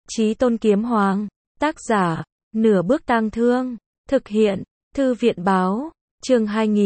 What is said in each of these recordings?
Chí Tôn Kiếm Hoàng. Tác giả, Nửa Bước Tang Thương. Thực hiện, Thư viện báo. Chương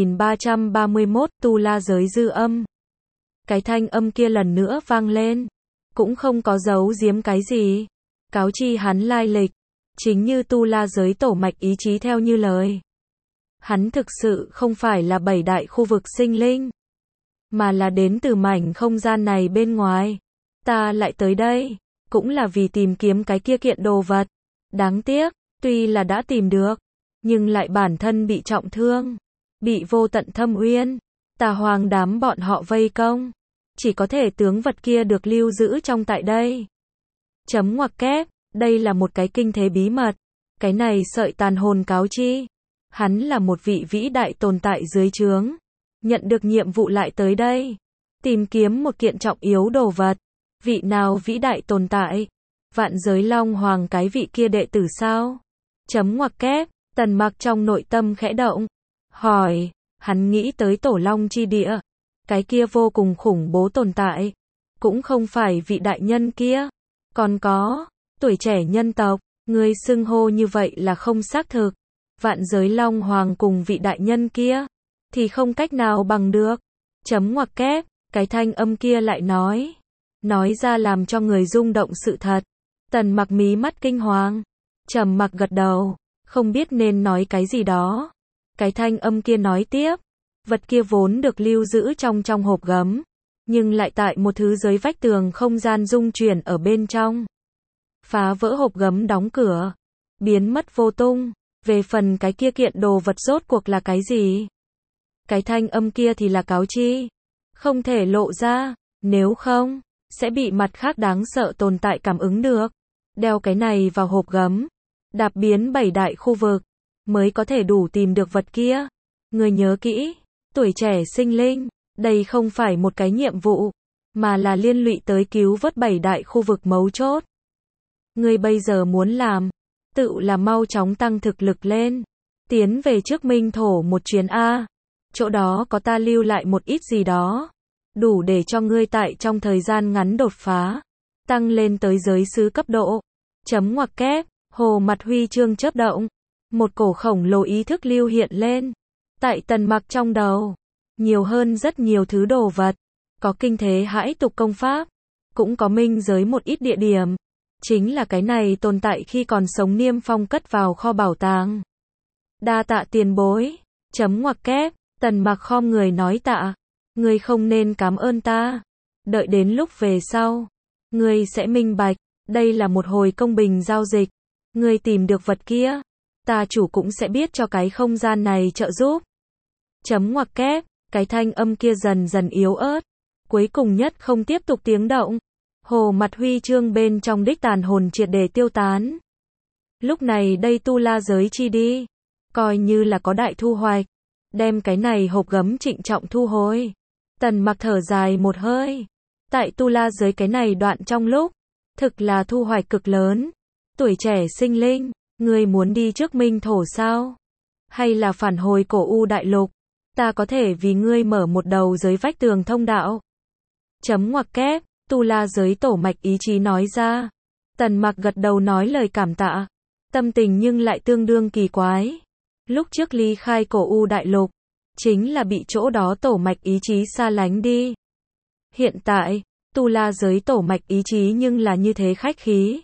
2331, Tu La Giới dư âm. Cái thanh âm kia lần nữa vang lên. Cũng không có giấu giếm cái gì. Cáo chi hắn lai lịch. Chính như Tu La Giới tổ mạch ý chí theo như lời. Hắn thực sự không phải là 7 đại khu vực sinh linh, mà là đến từ mảnh không gian này bên ngoài. Ta lại tới đây, cũng là vì tìm kiếm cái kia kiện đồ vật. Đáng tiếc, tuy là đã tìm được, nhưng lại bản thân bị trọng thương, bị vô tận thâm uyên, Tà Hoàng đám bọn họ vây công. Chỉ có thể tướng vật kia được lưu giữ trong tại đây. Chấm ngoặc kép, đây là một cái kinh thế bí mật. Cái này sợi tàn hồn cáo chi. Hắn là một vị vĩ đại tồn tại dưới trướng. Nhận được nhiệm vụ lại tới đây. Tìm kiếm một kiện trọng yếu đồ vật. Vị nào vĩ đại tồn tại? Vạn Giới Long Hoàng cái vị kia đệ tử sao? Chấm ngoặc kép, Tần Mặc trong nội tâm khẽ động. Hỏi, hắn nghĩ tới Tổ Long chi địa. Cái kia vô cùng khủng bố tồn tại. Cũng không phải vị đại nhân kia. Còn có, tuổi trẻ nhân tộc. Ngươi xưng hô như vậy là không xác thực. Vạn Giới Long Hoàng cùng vị đại nhân kia thì không cách nào bằng được. Chấm ngoặc kép, cái thanh âm kia lại nói ra làm cho người rung động sự thật. Tần Mặc mí mắt kinh hoàng, trầm mặc gật đầu, không biết nên nói cái gì đó. Cái thanh âm kia nói tiếp, vật kia vốn được lưu giữ trong hộp gấm, nhưng lại tại một thứ dưới vách tường không gian dung chuyển ở bên trong. Phá vỡ hộp gấm đóng cửa, biến mất vô tung. Về phần cái kia kiện đồ vật rốt cuộc là cái gì? Cái thanh âm kia thì là cáo chi. Không thể lộ ra, nếu không, sẽ bị mặt khác đáng sợ tồn tại cảm ứng được. Đeo cái này vào hộp gấm, đạp biến 7 đại khu vực, mới có thể đủ tìm được vật kia. Người nhớ kỹ, tuổi trẻ sinh linh, đây không phải một cái nhiệm vụ, mà là liên lụy tới cứu vớt 7 đại khu vực mấu chốt. Người bây giờ muốn làm, tự là mau chóng tăng thực lực lên, tiến về trước Minh Thổ một chuyến A. Chỗ đó có ta lưu lại một ít gì đó, đủ để cho ngươi tại trong thời gian ngắn đột phá, tăng lên tới giới sứ cấp độ. Chấm ngoặc kép, hồ mặt huy chương chớp động, một cổ khổng lồ ý thức lưu hiện lên. Tại Tần Mặc trong đầu, nhiều hơn rất nhiều thứ đồ vật, có kinh thế hãi tục công pháp, cũng có minh giới một ít địa điểm. Chính là cái này tồn tại khi còn sống Niêm Phong cất vào kho bảo tàng. Đa tạ tiền bối. Chấm ngoặc kép, Tần Mặc khom người nói tạ. Ngươi không nên cảm ơn ta. Đợi đến lúc về sau, ngươi sẽ minh bạch, đây là một hồi công bình giao dịch. Ngươi tìm được vật kia, ta chủ cũng sẽ biết cho cái không gian này trợ giúp. Chấm ngoặc kép, cái thanh âm kia dần dần yếu ớt, cuối cùng nhất không tiếp tục tiếng động. Hồ mặt huy chương bên trong đích tàn hồn triệt để tiêu tán. Lúc này đây Tu La Giới chi đi, coi như là có đại thu hoạch. Đem cái này hộp gấm trịnh trọng thu hồi. Tần Mặc thở dài một hơi. Tại Tu La Giới cái này đoạn trong lúc, thực là thu hoạch cực lớn. Tuổi trẻ sinh linh, ngươi muốn đi trước Minh Thổ sao? Hay là phản hồi Cổ U Đại Lục? Ta có thể vì ngươi mở một đầu giới vách tường thông đạo. Chấm ngoặc kép, Tu La Giới tổ mạch ý chí nói ra. Tần Mặc gật đầu nói lời cảm tạ. Tâm tình nhưng lại tương đương kỳ quái. Lúc trước ly khai Cổ U Đại Lục, chính là bị chỗ đó tổ mạch ý chí xa lánh đi. Hiện tại, Tu La Giới tổ mạch ý chí nhưng là như thế khách khí.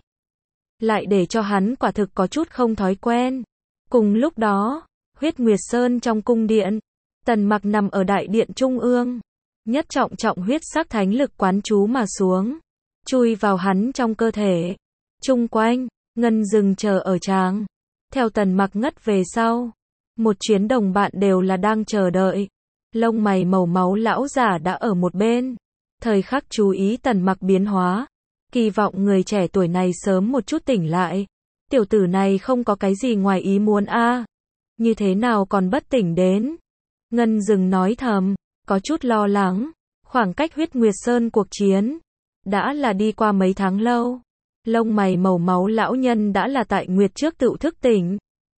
Lại để cho hắn quả thực có chút không thói quen. Cùng lúc đó, Huyết Nguyệt Sơn trong cung điện, Tần Mặc nằm ở đại điện trung ương. Nhất trọng huyết sắc thánh lực quán chú mà xuống, chui vào hắn trong cơ thể. Chung quanh, ngân rừng chờ ở tràng. Theo Tần Mặc ngất về sau, một chuyến đồng bạn đều là đang chờ đợi. Lông mày màu máu lão giả đã ở một bên, thời khắc chú ý Tần Mặc biến hóa, kỳ vọng người trẻ tuổi này sớm một chút tỉnh lại. Tiểu tử này không có cái gì ngoài ý muốn a, như thế nào còn bất tỉnh đến? Ngân rừng nói thầm, có chút lo lắng. Khoảng cách Huyết Nguyệt Sơn cuộc chiến đã là đi qua mấy tháng lâu. Lông mày màu máu lão nhân đã là tại nguyệt trước tự thức tỉnh.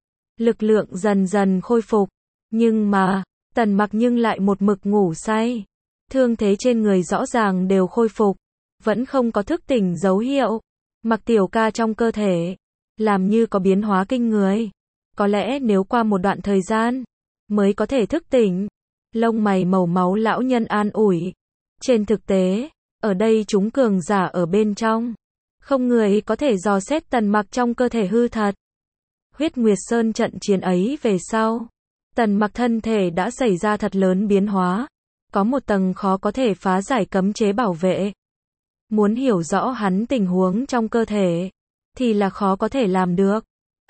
Lực lượng dần dần khôi phục, nhưng mà Tần Mặc nhưng lại một mực ngủ say. Thương thế trên người rõ ràng đều khôi phục, vẫn không có thức tỉnh dấu hiệu. Mặc Tiểu Ca trong cơ thể, làm như có biến hóa kinh người. Có lẽ nếu qua một đoạn thời gian, mới có thể thức tỉnh. Lông mày màu máu lão nhân an ủi. Trên thực tế, ở đây chúng cường giả ở bên trong. Không người có thể dò xét Tần Mặc trong cơ thể hư thật. Huyết Nguyệt Sơn trận chiến ấy về sau, Tần Mặc thân thể đã xảy ra thật lớn biến hóa. Có một tầng khó có thể phá giải cấm chế bảo vệ. Muốn hiểu rõ hắn tình huống trong cơ thể, thì là khó có thể làm được.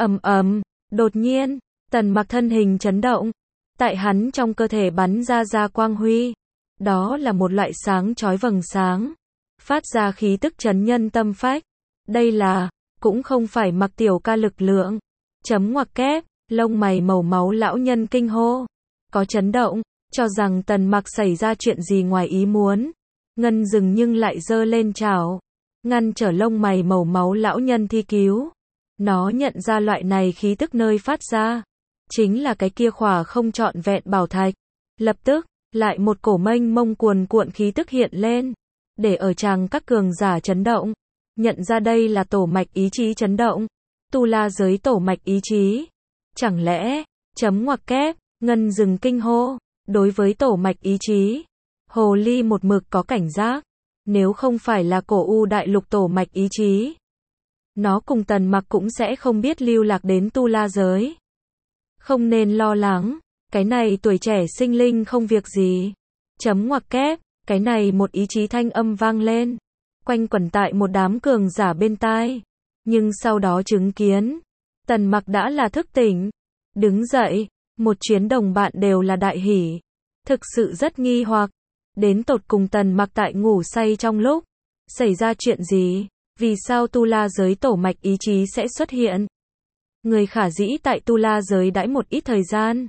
Đột nhiên, Tần Mặc thân hình chấn động. Tại hắn trong cơ thể bắn ra quang huy. Đó là một loại sáng chói vầng sáng. Phát ra khí tức chấn nhân tâm phách. Đây là, cũng không phải Mặc Tiểu Ca lực lượng. Chấm ngoặc kép, lông mày màu máu lão nhân kinh hô. Có chấn động, cho rằng Tần Mặc xảy ra chuyện gì ngoài ý muốn. Ngân dừng nhưng lại giơ lên chảo, ngăn trở lông mày màu máu lão nhân thi cứu. Nó nhận ra loại này khí tức nơi phát ra. Chính là cái kia khỏa không trọn vẹn bảo thạch. Lập tức, lại một cổ mênh mông cuồn cuộn khí tức hiện lên. Để ở tràng các cường giả chấn động. Nhận ra đây là tổ mạch ý chí chấn động. Tu La giới tổ mạch ý chí. Chẳng lẽ, chấm ngoặc kép, ngân dừng kinh hô. Đối với tổ mạch ý chí, Hồ Ly một mực có cảnh giác. Nếu không phải là cổ U đại lục tổ mạch ý chí, nó cùng Tần Mặc cũng sẽ không biết lưu lạc đến Tu La giới. Không nên lo lắng, cái này tuổi trẻ sinh linh không việc gì. Chấm ngoặc kép, cái này một ý chí thanh âm vang lên, quanh quẩn tại một đám cường giả bên tai. Nhưng sau đó chứng kiến, Tần Mặc đã là thức tỉnh, đứng dậy, một chuyến đồng bạn đều là đại hỉ. Thực sự rất nghi hoặc, đến tột cùng Tần Mặc tại ngủ say trong lúc, xảy ra chuyện gì? Vì sao Tu La giới tổ mạch ý chí sẽ xuất hiện? Người khả dĩ tại Tu La giới đãi một ít thời gian.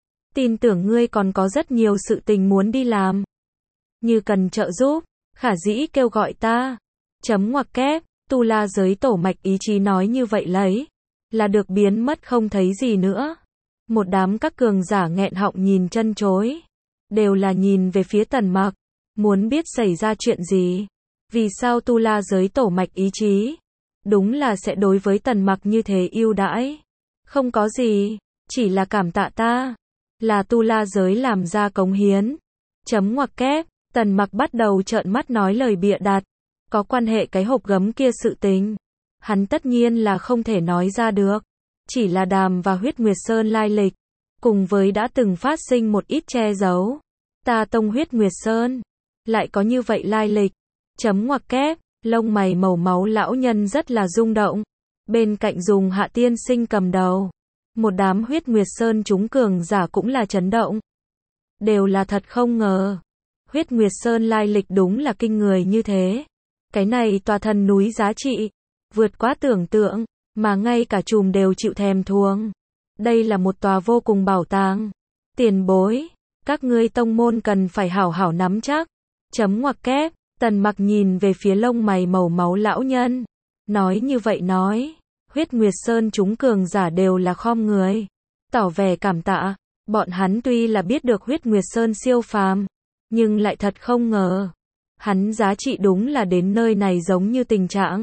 Tin tưởng ngươi còn có rất nhiều sự tình muốn đi làm. Như cần trợ giúp, khả dĩ kêu gọi ta. Chấm ngoặc kép, Tu La giới tổ mạch ý chí nói như vậy lấy, là được biến mất không thấy gì nữa. Một đám các cường giả nghẹn họng nhìn chân chối. Đều là nhìn về phía Tần Mặc, muốn biết xảy ra chuyện gì. Vì sao Tu La giới tổ mạch ý chí? Đúng là sẽ đối với Tần Mặc như thế ưu đãi. Không có gì, chỉ là cảm tạ ta. Là Tu La giới làm ra cống hiến. Chấm ngoặc kép, Tần Mặc bắt đầu trợn mắt nói lời bịa đặt. Có quan hệ cái hộp gấm kia sự tình. Hắn tất nhiên là không thể nói ra được. Chỉ là Đàm và Huyết Nguyệt Sơn lai lịch. Cùng với đã từng phát sinh một ít che giấu. Ta tông Huyết Nguyệt Sơn. Lại có như vậy lai lịch. Chấm ngoặc kép, lông mày màu máu lão nhân rất là rung động. Bên cạnh dùng Hạ tiên sinh cầm đầu. Một đám Huyết Nguyệt Sơn chúng cường giả cũng là chấn động. Đều là thật không ngờ. Huyết Nguyệt Sơn lai lịch đúng là kinh người như thế. Cái này tòa thần núi giá trị. Vượt quá tưởng tượng, mà ngay cả trùm đều chịu thèm thuồng. Đây là một tòa vô cùng bảo tàng. Tiền bối, các ngươi tông môn cần phải hảo hảo nắm chắc. Chấm ngoặc kép, Tần Mặc nhìn về phía lông mày màu máu lão nhân. Nói như vậy nói, Huyết Nguyệt Sơn chúng cường giả đều là khom người. Tỏ vẻ cảm tạ, bọn hắn tuy là biết được Huyết Nguyệt Sơn siêu phàm, nhưng lại thật không ngờ. Hắn giá trị đúng là đến nơi này giống như tình trạng.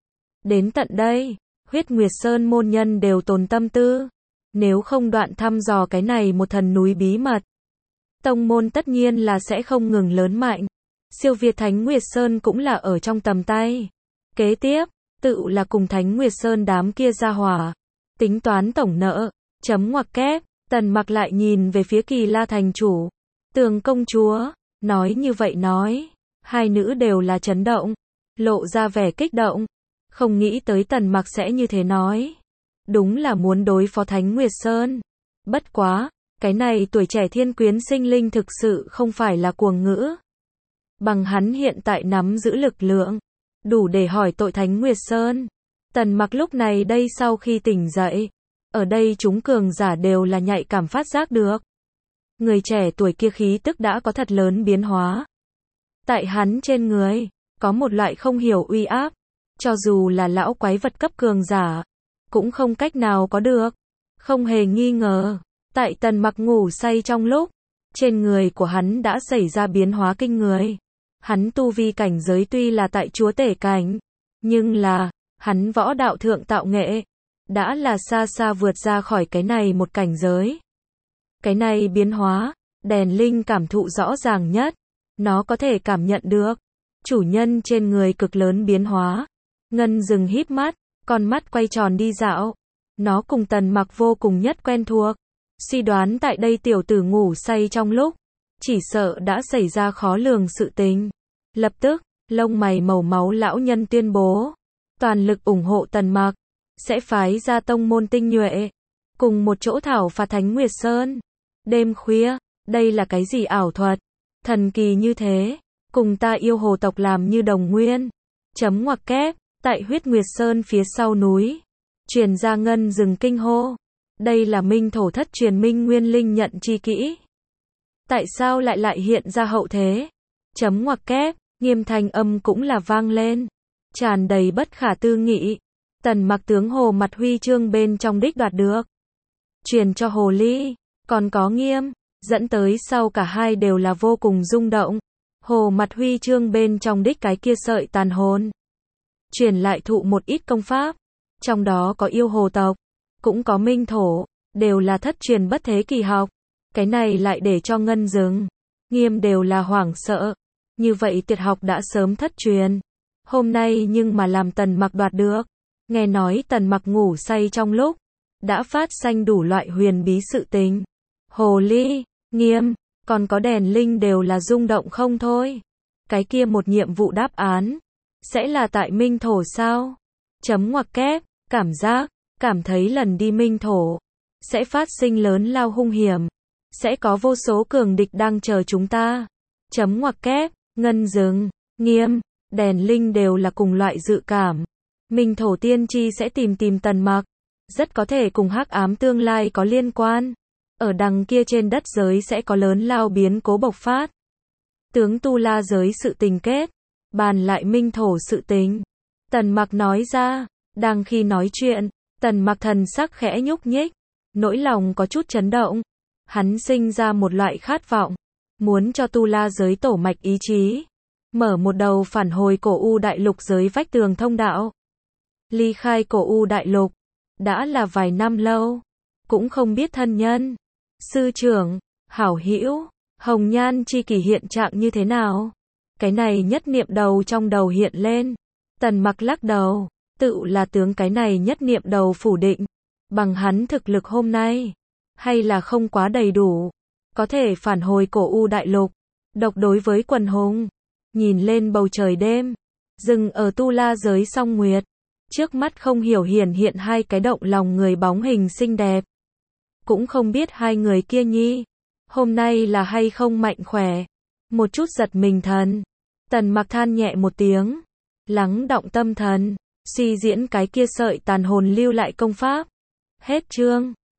Đến tận đây, Huyết Nguyệt Sơn môn nhân đều tồn tâm tư. Nếu không đoạn thăm dò cái này một thần núi bí mật, tông môn tất nhiên là sẽ không ngừng lớn mạnh. Siêu việt Thánh Nguyệt Sơn cũng là ở trong tầm tay. Kế tiếp, tự là cùng Thánh Nguyệt Sơn đám kia ra hỏa. Tính toán tổng nợ, chấm ngoặc kép, Tần Mặc lại nhìn về phía Kỳ La thành chủ. Tường công chúa, nói như vậy nói. Hai nữ đều là chấn động, lộ ra vẻ kích động. Không nghĩ tới Tần Mặc sẽ như thế nói. Đúng là muốn đối phó Thánh Nguyệt Sơn. Bất quá, cái này tuổi trẻ thiên quyến sinh linh thực sự không phải là cuồng ngữ. Bằng hắn hiện tại nắm giữ lực lượng, đủ để hỏi tội Thánh Nguyệt Sơn. Tần Mặc lúc này đây sau khi tỉnh dậy, ở đây chúng cường giả đều là nhạy cảm phát giác được. Người trẻ tuổi kia khí tức đã có thật lớn biến hóa. Tại hắn trên người, có một loại không hiểu uy áp, cho dù là lão quái vật cấp cường giả, cũng không cách nào có được. Không hề nghi ngờ, tại Tần Mặc ngủ say trong lúc, trên người của hắn đã xảy ra biến hóa kinh người. Hắn tu vi cảnh giới tuy là tại chúa tể cảnh, nhưng là, Hắn võ đạo thượng tạo nghệ, đã là xa xa vượt ra khỏi cái này một cảnh giới. Cái này biến hóa, đèn linh cảm thụ rõ ràng nhất. Nó có thể cảm nhận được chủ nhân trên người cực lớn biến hóa. Ngân dừng híp mắt, con mắt quay tròn đi dạo. Nó cùng Tần Mặc vô cùng nhất quen thuộc. Suy đoán tại đây tiểu tử ngủ say trong lúc, chỉ sợ đã xảy ra khó lường sự tình. Lập tức, lông mày màu máu lão nhân tuyên bố, toàn lực ủng hộ Tần Mặc, sẽ phái ra tông môn tinh nhuệ, cùng một chỗ thảo phạt Thánh Nguyệt Sơn. Đêm khuya, đây là cái gì ảo thuật, thần kỳ như thế, cùng ta yêu hồ tộc làm như đồng nguyên. Chấm ngoặc kép, tại Huyết Nguyệt Sơn phía sau núi, truyền ra ngân rừng kinh hô. Đây là minh thổ thất truyền minh nguyên linh nhận chi kỹ. Tại sao lại hiện ra hậu thế? Chấm ngoặc kép, nghiêm thanh âm cũng là vang lên, tràn đầy bất khả tư nghị. Tần Mặc tướng hồ mặt huy chương bên trong đích đoạt được, truyền cho hồ ly, còn có nghiêm, dẫn tới sau cả hai đều là vô cùng rung động. Hồ mặt huy chương bên trong đích cái kia sợi tàn hồn, truyền lại thụ một ít công pháp, trong đó có yêu hồ tộc, cũng có minh thổ, đều là thất truyền bất thế kỳ học. Cái này lại để cho ngân dừng, nghiêm đều là hoảng sợ. Như vậy tuyệt học đã sớm thất truyền, hôm nay nhưng mà làm Tần Mặc đoạt được. Nghe nói Tần Mặc ngủ say trong lúc, đã phát sanh đủ loại huyền bí sự tình. Hồ ly, nghiêm, còn có đèn linh đều là rung động không thôi. Cái kia một nhiệm vụ đáp án, sẽ là tại minh thổ sao? Chấm ngoặc kép, cảm thấy lần đi minh thổ, sẽ phát sinh lớn lao hung hiểm. Sẽ có vô số cường địch đang chờ chúng ta. Chấm ngoặc kép, ngân dừng, nghiêm, đèn linh đều là cùng loại dự cảm. Minh thổ tiên tri sẽ tìm Tần Mặc, rất có thể cùng hắc ám tương lai có liên quan. Ở đằng kia trên đất giới sẽ có lớn lao biến cố bộc phát. Tướng tu la giới sự tình kết, bàn lại minh thổ sự tình. Tần Mặc nói ra, đang khi nói chuyện, Tần Mặc thần sắc khẽ nhúc nhích, nỗi lòng có chút chấn động. Hắn sinh ra một loại khát vọng, muốn cho tu la giới tổ mạch ý chí, mở một đầu phản hồi cổ u đại lục giới vách tường thông đạo. Ly khai cổ u đại lục, đã là vài năm lâu, cũng không biết thân nhân, sư trưởng, hảo hữu, hồng nhan chi kỷ hiện trạng như thế nào. Cái này nhất niệm đầu trong đầu hiện lên. Tần Mặc lắc đầu, tự là tướng cái này nhất niệm đầu phủ định. Bằng hắn thực lực hôm nay, hay là không quá đầy đủ, có thể phản hồi cổ u đại lục, độc đối với quần hùng. Nhìn lên bầu trời đêm, dừng ở tu la giới song nguyệt, trước mắt không hiểu hiển hiện hai cái động lòng người bóng hình xinh đẹp. Cũng không biết hai người kia nhi, hôm nay là hay không mạnh khỏe. Một chút giật mình thần, Tần Mặc than nhẹ một tiếng, lắng động tâm thần, suy diễn cái kia sợi tàn hồn lưu lại công pháp. Hết chương.